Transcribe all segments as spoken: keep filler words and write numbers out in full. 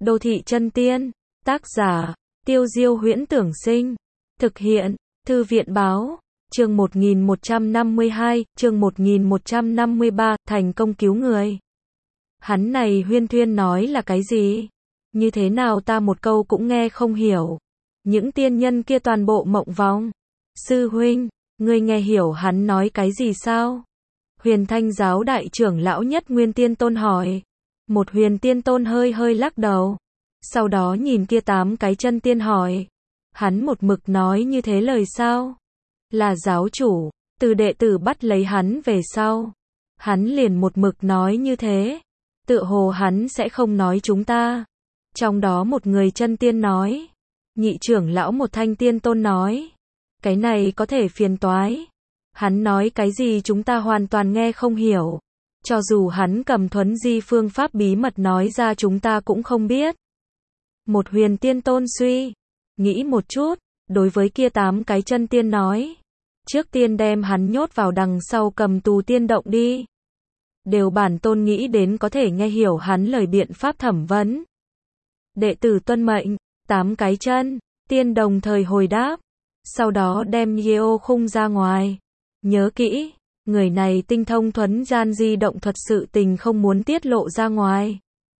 Đô thị chân tiên, tác giả, Tiêu Diêu Huyễn Tưởng Sinh, thực hiện, Thư viện Báo, chương một nghìn một trăm năm mươi hai, chương một nghìn một trăm năm mươi ba, thành công cứu người. Hắn này huyên thuyên nói là cái gì? Như thế nào ta một câu cũng nghe không hiểu. Những tiên nhân kia toàn bộ mộng vong. Sư huynh, ngươi nghe hiểu hắn nói cái gì sao? Huyền Thanh giáo đại trưởng lão Nhất Nguyên Tiên Tôn hỏi. Một Huyền Tiên Tôn hơi hơi lắc đầu. Sau đó nhìn kia tám cái chân tiên hỏi. Hắn một mực nói như thế lời sao? Là giáo chủ, từ đệ tử bắt lấy hắn về sau. Hắn liền một mực nói như thế. Tựa hồ hắn sẽ không nói chúng ta. Trong đó một người chân tiên nói. Nhị trưởng lão một Thanh Tiên Tôn nói. Cái này có thể phiền toái. Hắn nói cái gì chúng ta hoàn toàn nghe không hiểu. Cho dù hắn cầm thuấn di phương pháp bí mật nói ra chúng ta cũng không biết. Một Huyền Tiên Tôn suy nghĩ một chút, đối với kia tám cái chân tiên nói. Trước tiên đem hắn nhốt vào đằng sau cầm tù tiên động đi. Đều bản tôn nghĩ đến có thể nghe hiểu hắn lời biện pháp thẩm vấn. Đệ tử tuân mệnh, tám cái chân tiên đồng thời hồi đáp. Sau đó đem Yeo khung ra ngoài. Nhớ kỹ, người này tinh thông thuấn gian di động thuật sự tình không muốn tiết lộ ra ngoài.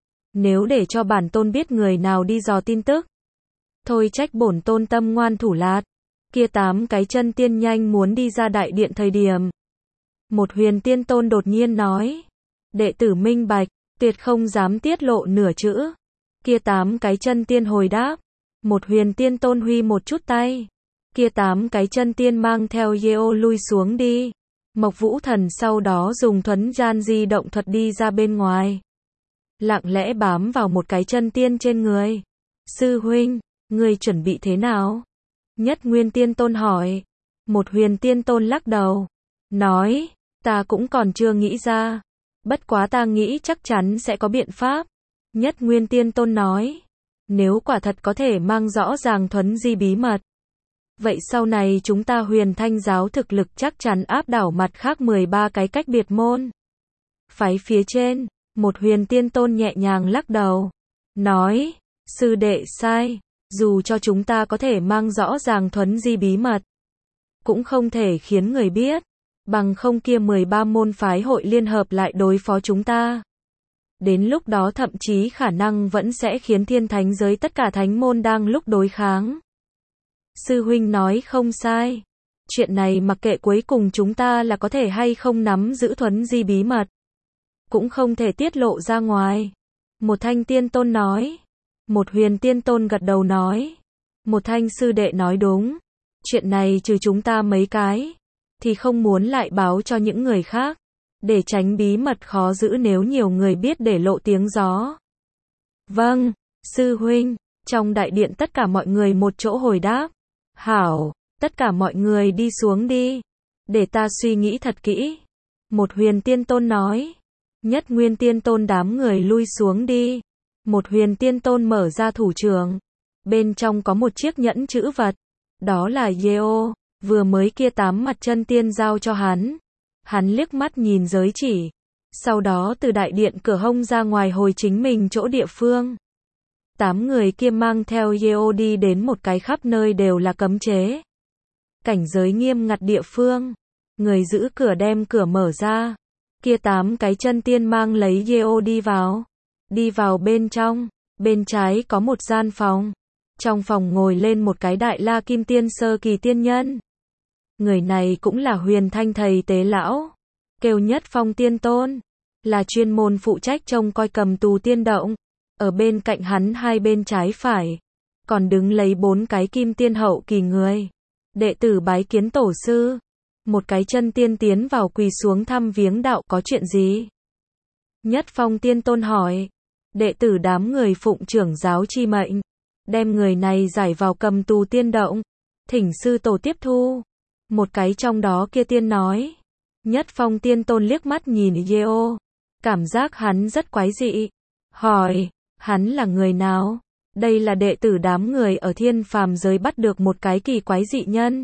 Nếu để cho bản tôn biết người nào đi dò tin tức, thôi trách bổn tôn tâm ngoan thủ lạt. Kia tám cái chân tiên nhanh muốn đi ra đại điện thời điểm. Một Huyền Tiên Tôn đột nhiên nói. Đệ tử minh bạch, tuyệt không dám tiết lộ nửa chữ. Kia tám cái chân tiên hồi đáp. Một Huyền Tiên Tôn huy một chút tay. Kia tám cái chân tiên mang theo Yeo lui xuống đi. Mộc Vũ Thần sau đó dùng thuấn gian di động thuật đi ra bên ngoài. Lặng lẽ bám vào một cái chân tiên trên người. Sư huynh, ngươi chuẩn bị thế nào? Nhất Nguyên Tiên Tôn hỏi. Một Huyền Tiên Tôn lắc đầu. Nói, ta cũng còn chưa nghĩ ra. Bất quá ta nghĩ chắc chắn sẽ có biện pháp. Nhất Nguyên Tiên Tôn nói. Nếu quả thật có thể mang rõ ràng thuấn di bí mật. Vậy sau này chúng ta Huyền Thanh giáo thực lực chắc chắn áp đảo mặt khác mười ba cái cách biệt môn. Phái phía trên, một Huyền Tiên Tôn nhẹ nhàng lắc đầu. Nói, sư đệ sai. Dù cho chúng ta có thể mang rõ ràng thuấn di bí mật, cũng không thể khiến người biết. Bằng không kia mười ba môn phái hội liên hợp lại đối phó chúng ta. Đến lúc đó thậm chí khả năng vẫn sẽ khiến thiên thánh giới tất cả thánh môn đang lúc đối kháng. Sư huynh nói không sai. Chuyện này mặc kệ cuối cùng chúng ta là có thể hay không nắm giữ thuấn di bí mật, cũng không thể tiết lộ ra ngoài. Một Thanh Tiên Tôn nói. Một Huyền Tiên Tôn gật đầu nói. Một Thanh sư đệ nói đúng. Chuyện này trừ chúng ta mấy cái, thì không muốn lại báo cho những người khác. Để tránh bí mật khó giữ nếu nhiều người biết để lộ tiếng gió. Vâng, sư huynh. Trong đại điện tất cả mọi người một chỗ hồi đáp. Hảo, tất cả mọi người đi xuống đi. Để ta suy nghĩ thật kỹ. Một Huyền Tiên Tôn nói. Nhất Nguyên Tiên Tôn đám người lui xuống đi. Một Huyền Tiên Tôn mở ra thủ trường. Bên trong có một chiếc nhẫn chữ vật. Đó là Yeo, vừa mới kia tám mặt chân tiên giao cho hắn. Hắn liếc mắt nhìn giới chỉ. Sau đó từ đại điện cửa hông ra ngoài hồi chính mình chỗ địa phương. Tám người kia mang theo Yeo đi đến một cái khắp nơi đều là cấm chế. Cảnh giới nghiêm ngặt địa phương. Người giữ cửa đem cửa mở ra. Kia tám cái chân tiên mang lấy Yeo đi vào. Đi vào bên trong. Bên trái có một gian phòng. Trong phòng ngồi lên một cái đại la kim tiên sơ kỳ tiên nhân. Người này cũng là Huyền Thanh thầy tế lão. Kêu Nhất Phong Tiên Tôn. Là chuyên môn phụ trách trông coi cầm tù tiên động. Ở bên cạnh hắn hai bên trái phải. Còn đứng lấy bốn cái kim tiên hậu kỳ người. Đệ tử bái kiến tổ sư. Một cái chân tiên tiến vào quỳ xuống thăm viếng đạo có chuyện gì? Nhất Phong Tiên Tôn hỏi. Đệ tử đám người phụng trưởng giáo chi mệnh. Đem người này giải vào cầm tù tiên động. Thỉnh sư tổ tiếp thu. Một cái trong đó kia tiên nói. Nhất Phong Tiên Tôn liếc mắt nhìn Yeo. Cảm giác hắn rất quái dị. Hỏi, hắn là người nào? Đây là đệ tử đám người ở thiên phàm giới bắt được một cái kỳ quái dị nhân.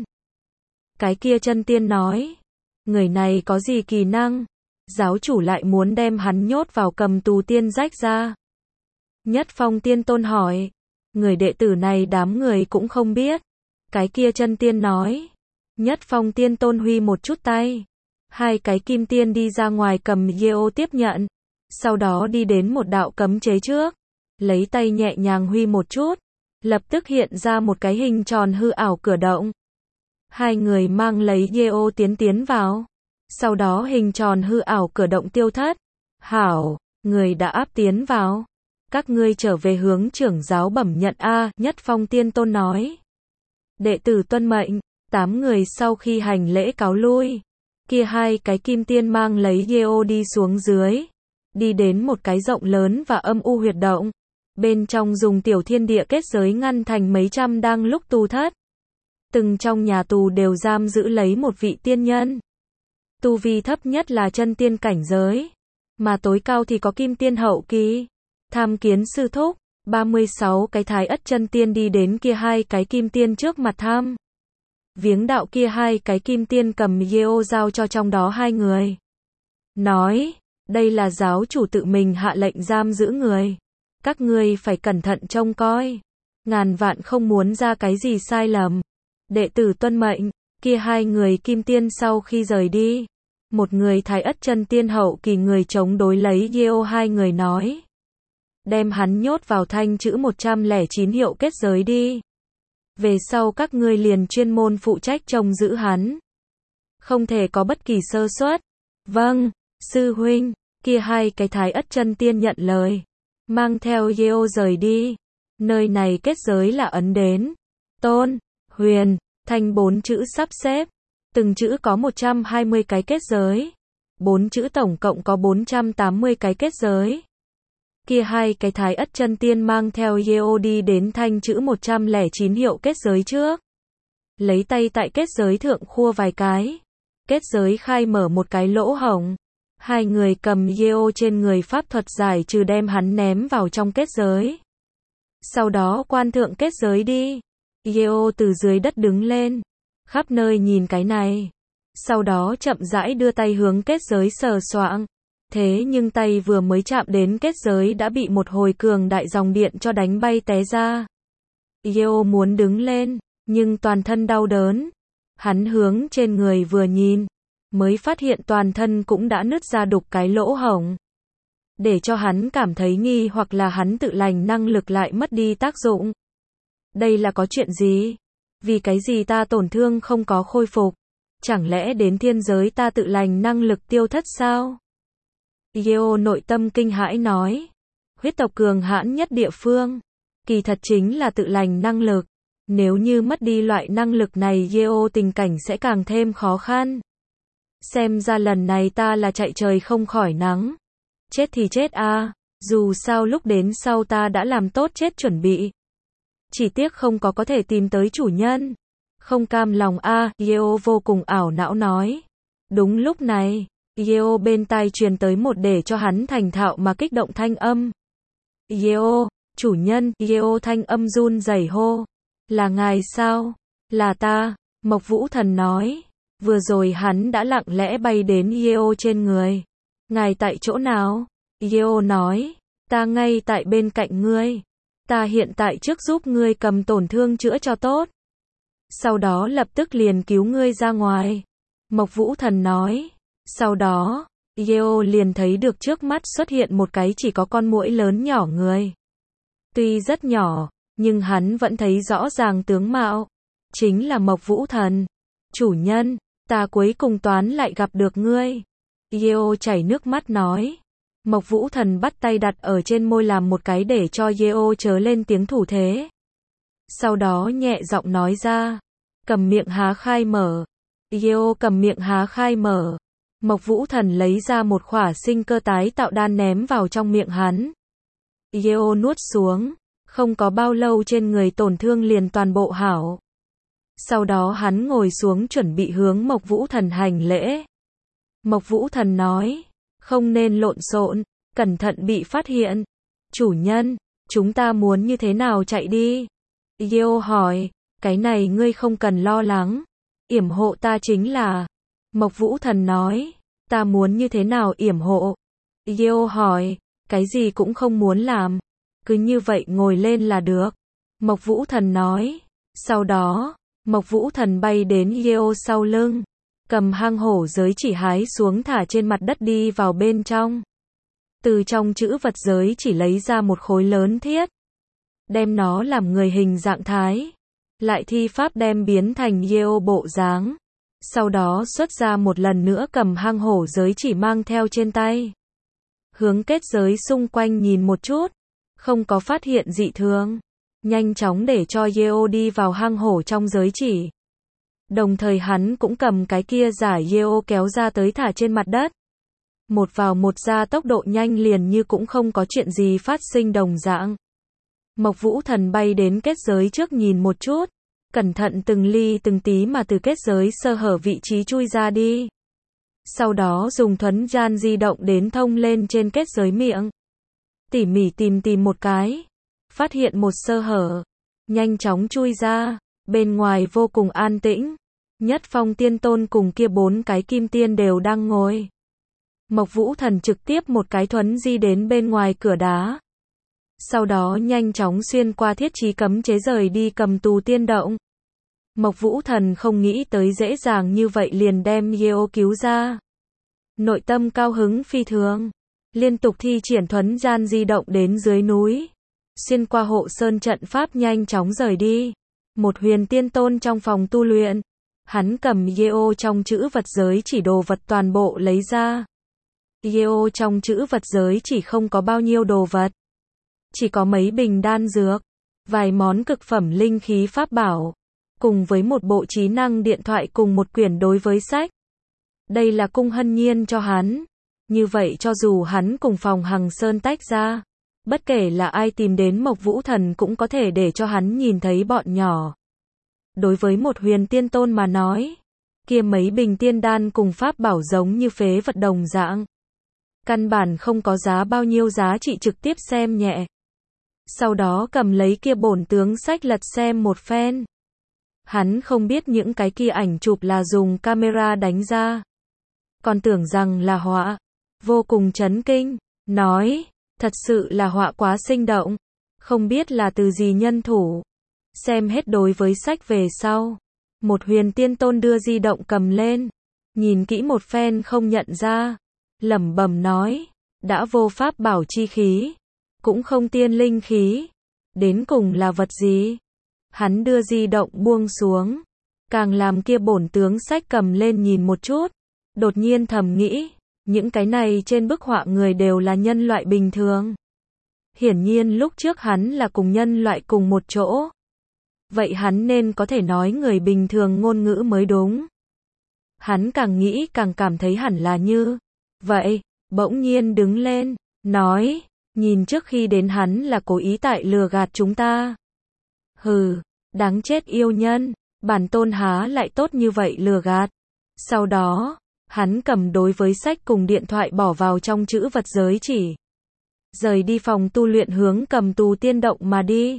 Cái kia chân tiên nói. Người này có gì kỳ năng? Giáo chủ lại muốn đem hắn nhốt vào cầm tù tiên rách ra. Nhất Phong Tiên Tôn hỏi. Người đệ tử này đám người cũng không biết. Cái kia chân tiên nói. Nhất Phong Tiên Tôn huy một chút tay. Hai cái kim tiên đi ra ngoài cầm Yeo tiếp nhận. Sau đó đi đến một đạo cấm chế trước. Lấy tay nhẹ nhàng huy một chút. Lập tức hiện ra một cái hình tròn hư ảo cửa động. Hai người mang lấy Yeo tiến tiến vào. Sau đó hình tròn hư ảo cửa động tiêu thất. Hảo, người đã áp tiến vào. Các ngươi trở về hướng trưởng giáo bẩm nhận a, Nhất Phong Tiên Tôn nói. Đệ tử tuân mệnh, tám người sau khi hành lễ cáo lui. Kia hai cái kim tiên mang lấy Yeo đi xuống dưới. Đi đến một cái rộng lớn và âm u huyệt động. Bên trong dùng tiểu thiên địa kết giới ngăn thành mấy trăm đang lúc tù thất. Từng trong nhà tù đều giam giữ lấy một vị tiên nhân. Tu vi thấp nhất là chân tiên cảnh giới. Mà tối cao thì có kim tiên hậu kỳ. Tham kiến sư thúc, ba mươi sáu cái thái ất chân tiên đi đến kia hai cái kim tiên trước mặt tham. Viếng đạo kia hai cái kim tiên cầm Yeo giao cho trong đó hai người. Nói, đây là giáo chủ tự mình hạ lệnh giam giữ người. Các ngươi phải cẩn thận trông coi. Ngàn vạn không muốn ra cái gì sai lầm. Đệ tử tuân mệnh, kia hai người kim tiên sau khi rời đi. Một người thái ất chân tiên hậu kỳ người chống đối lấy Yeo hai người nói. Đem hắn nhốt vào thanh chữ một trăm lẻ chín hiệu kết giới đi. Về sau các ngươi liền chuyên môn phụ trách trông giữ hắn. Không thể có bất kỳ sơ suất. Vâng, sư huynh, kia hai cái thái ất chân tiên nhận lời. Mang theo Yeo rời đi. Nơi này kết giới là ấn đến. Tôn, huyền, thanh bốn chữ sắp xếp. Từng chữ có một trăm hai mươi cái kết giới. Bốn chữ tổng cộng có bốn trăm tám mươi cái kết giới. Kia hai cái thái ất chân tiên mang theo Yeo đi đến thanh chữ một trăm lẻ chín hiệu kết giới trước. Lấy tay tại kết giới thượng khua vài cái. Kết giới khai mở một cái lỗ hổng. Hai người cầm Yeo trên người pháp thuật giải trừ đem hắn ném vào trong kết giới. Sau đó quan thượng kết giới đi. Yeo từ dưới đất đứng lên. Khắp nơi nhìn cái này. Sau đó chậm rãi đưa tay hướng kết giới sờ soạng. Thế nhưng tay vừa mới chạm đến kết giới đã bị một hồi cường đại dòng điện cho đánh bay té ra. Yeo muốn đứng lên, nhưng toàn thân đau đớn. Hắn hướng trên người vừa nhìn, mới phát hiện toàn thân cũng đã nứt ra đục cái lỗ hổng. Để cho hắn cảm thấy nghi hoặc là hắn tự lành năng lực lại mất đi tác dụng. Đây là có chuyện gì? Vì cái gì ta tổn thương không có khôi phục? Chẳng lẽ đến thiên giới ta tự lành năng lực tiêu thất sao? Yeo nội tâm kinh hãi nói. Huyết tộc cường hãn nhất địa phương. Kỳ thật chính là tự lành năng lực. Nếu như mất đi loại năng lực này Yeo tình cảnh sẽ càng thêm khó khăn. Xem ra lần này ta là chạy trời không khỏi nắng. Chết thì chết a, à. Dù sao lúc đến sau ta đã làm tốt chết chuẩn bị. Chỉ tiếc không có có thể tìm tới chủ nhân. Không cam lòng a, à. Yeo vô cùng ảo não nói. Đúng lúc này, Yeo bên tai truyền tới một để cho hắn thành thạo mà kích động thanh âm. Yeo, chủ nhân, Yeo thanh âm run rẩy hô. Là ngài sao? Là ta, Mộc Vũ Thần nói. Vừa rồi hắn đã lặng lẽ bay đến Yeo trên người. Ngài tại chỗ nào? Yeo nói. Ta ngay tại bên cạnh ngươi. Ta hiện tại trước giúp ngươi cầm tổn thương chữa cho tốt. Sau đó lập tức liền cứu ngươi ra ngoài. Mộc Vũ Thần nói. Sau đó, Yeo liền thấy được trước mắt xuất hiện một cái chỉ có con muỗi lớn nhỏ người. Tuy rất nhỏ, nhưng hắn vẫn thấy rõ ràng tướng mạo. Chính là Mộc Vũ Thần. Chủ nhân, ta cuối cùng toán lại gặp được ngươi. Yeo chảy nước mắt nói. Mộc Vũ Thần bắt tay đặt ở trên môi làm một cái để cho Yeo chớ lên tiếng thủ thế. Sau đó nhẹ giọng nói ra. Cầm miệng há khai mở. Yeo cầm miệng há khai mở. Mộc Vũ Thần lấy ra một khỏa sinh cơ tái tạo đan ném vào trong miệng hắn. Yeo nuốt xuống. Không có bao lâu trên người tổn thương liền toàn bộ hảo. Sau đó hắn ngồi xuống chuẩn bị hướng Mộc Vũ Thần hành lễ. Mộc Vũ Thần nói. Không nên lộn xộn, cẩn thận bị phát hiện. Chủ nhân, chúng ta muốn như thế nào chạy đi? Yeo hỏi. Cái này ngươi không cần lo lắng. Yểm hộ ta chính là. Mộc Vũ Thần nói. Ta muốn như thế nào yểm hộ? Yeo hỏi. Cái gì cũng không muốn làm. cứ như vậy ngồi lên là được. Mộc Vũ Thần nói. Sau đó, Mộc Vũ Thần bay đến Yeo sau lưng, cầm hang hổ giới chỉ hái xuống thả trên mặt đất đi vào bên trong. Từ trong chữ vật giới chỉ lấy ra một khối lớn thiết, đem nó làm người hình dạng thái, lại thi pháp đem biến thành Yeo bộ dáng. Sau đó xuất ra một lần nữa cầm hang hổ giới chỉ mang theo trên tay. Hướng kết giới xung quanh nhìn một chút, không có phát hiện dị thường. Nhanh chóng để cho Yeo đi vào hang hổ trong giới chỉ. Đồng thời hắn cũng cầm cái kia giả Yeo kéo ra tới thả trên mặt đất. Một vào một ra tốc độ nhanh liền như cũng không có chuyện gì phát sinh đồng dạng. Mộc Vũ Thần bay đến kết giới trước nhìn một chút, cẩn thận từng ly từng tí mà từ kết giới sơ hở vị trí chui ra đi. Sau đó dùng thuấn gian di động đến thông lên trên kết giới miệng. Tỉ mỉ tìm tìm một cái, phát hiện một sơ hở, nhanh chóng chui ra, bên ngoài vô cùng an tĩnh. Nhất Phong Tiên Tôn cùng kia bốn cái kim tiên đều đang ngồi. Mộc Vũ Thần trực tiếp một cái thuấn di đến bên ngoài cửa đá. Sau đó nhanh chóng xuyên qua thiết trí cấm chế rời đi Cầm Tù Tiên Động. Mộc Vũ Thần không nghĩ tới dễ dàng như vậy liền đem Yeo cứu ra. Nội tâm cao hứng phi thường, liên tục thi triển thuấn gian di động đến dưới núi. Xuyên qua hộ sơn trận pháp nhanh chóng rời đi. Một huyền tiên tôn trong phòng tu luyện. Hắn cầm Yeo trong chữ vật giới chỉ đồ vật toàn bộ lấy ra. Yeo trong chữ vật giới chỉ không có bao nhiêu đồ vật. Chỉ có mấy bình đan dược, vài món cực phẩm linh khí pháp bảo, cùng với một bộ trí năng điện thoại cùng một quyển đối với sách. Đây là Cung Hân Nhiên cho hắn. Như vậy cho dù hắn cùng phòng Hằng Sơn tách ra, bất kể là ai tìm đến Mộc Vũ Thần cũng có thể để cho hắn nhìn thấy bọn nhỏ. Đối với một huyền tiên tôn mà nói, kia mấy bình tiên đan cùng pháp bảo giống như phế vật đồng dạng. Căn bản không có giá bao nhiêu giá trị trực tiếp xem nhẹ. Sau đó cầm lấy kia bổn tướng sách lật xem một phen. Hắn không biết những cái kia ảnh chụp là dùng camera đánh ra. Còn tưởng rằng là họa. Vô cùng chấn kinh. Nói, thật sự là họa quá sinh động. Không biết là từ gì nhân thủ. Xem hết đối với sách về sau. Một huyền tiên tôn đưa di động cầm lên. Nhìn kỹ một phen không nhận ra. Lẩm bẩm nói. Đã vô pháp bảo chi khí. Cũng không tiên linh khí. Đến cùng là vật gì? Hắn đưa di động buông xuống. Càng làm kia bổn tướng sách cầm lên nhìn một chút. Đột nhiên thầm nghĩ. Những cái này trên bức họa người đều là nhân loại bình thường. Hiển nhiên lúc trước hắn là cùng nhân loại cùng một chỗ. Vậy hắn nên có thể nói người bình thường ngôn ngữ mới đúng. Hắn càng nghĩ càng cảm thấy hẳn là như vậy. Bỗng nhiên đứng lên. Nói. Nhìn trước khi đến hắn là cố ý tại lừa gạt chúng ta. Hừ. Đáng chết yêu nhân. Bản tôn há lại tốt như vậy lừa gạt. Sau đó. Hắn cầm đối với sách cùng điện thoại bỏ vào trong chữ vật giới chỉ. Rời đi phòng tu luyện hướng Cầm Tù Tiên Động mà đi.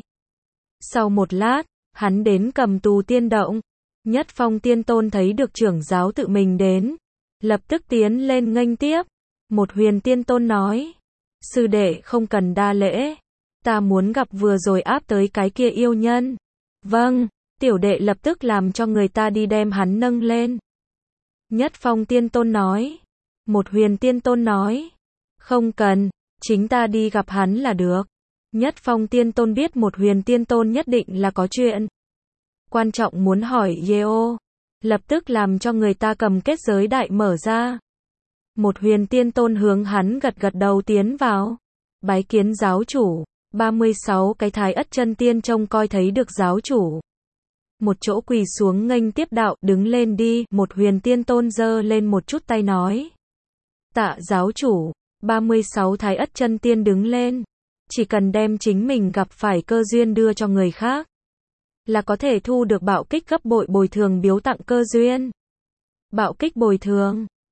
Sau một lát, hắn đến Cầm Tù Tiên Động. Nhất Phong Tiên Tôn thấy được trưởng giáo tự mình đến. Lập tức tiến lên nghênh tiếp. Một huyền tiên tôn nói. Sư đệ không cần đa lễ. Ta muốn gặp vừa rồi áp tới cái kia yêu nhân. Vâng, tiểu đệ lập tức làm cho người ta đi đem hắn nâng lên. Nhất Phong Tiên Tôn nói. Một huyền tiên tôn nói. Không cần, chính ta đi gặp hắn là được. Nhất Phong Tiên Tôn biết một huyền tiên tôn nhất định là có chuyện quan trọng muốn hỏi Yeo. Lập tức làm cho người ta cầm kết giới đại mở ra. Một huyền tiên tôn hướng hắn gật gật đầu tiến vào. Bái kiến giáo chủ. ba mươi sáu cái thái ất chân tiên trông coi thấy được giáo chủ. Một chỗ quỳ xuống nghênh tiếp đạo, đứng lên đi, một huyền tiên tôn giơ lên một chút tay nói. Tạ giáo chủ. ba mươi sáu thái ất chân tiên đứng lên. Chỉ cần đem chính mình gặp phải cơ duyên đưa cho người khác, là có thể thu được bạo kích gấp bội bồi thường biếu tặng cơ duyên. Bạo kích bồi thường.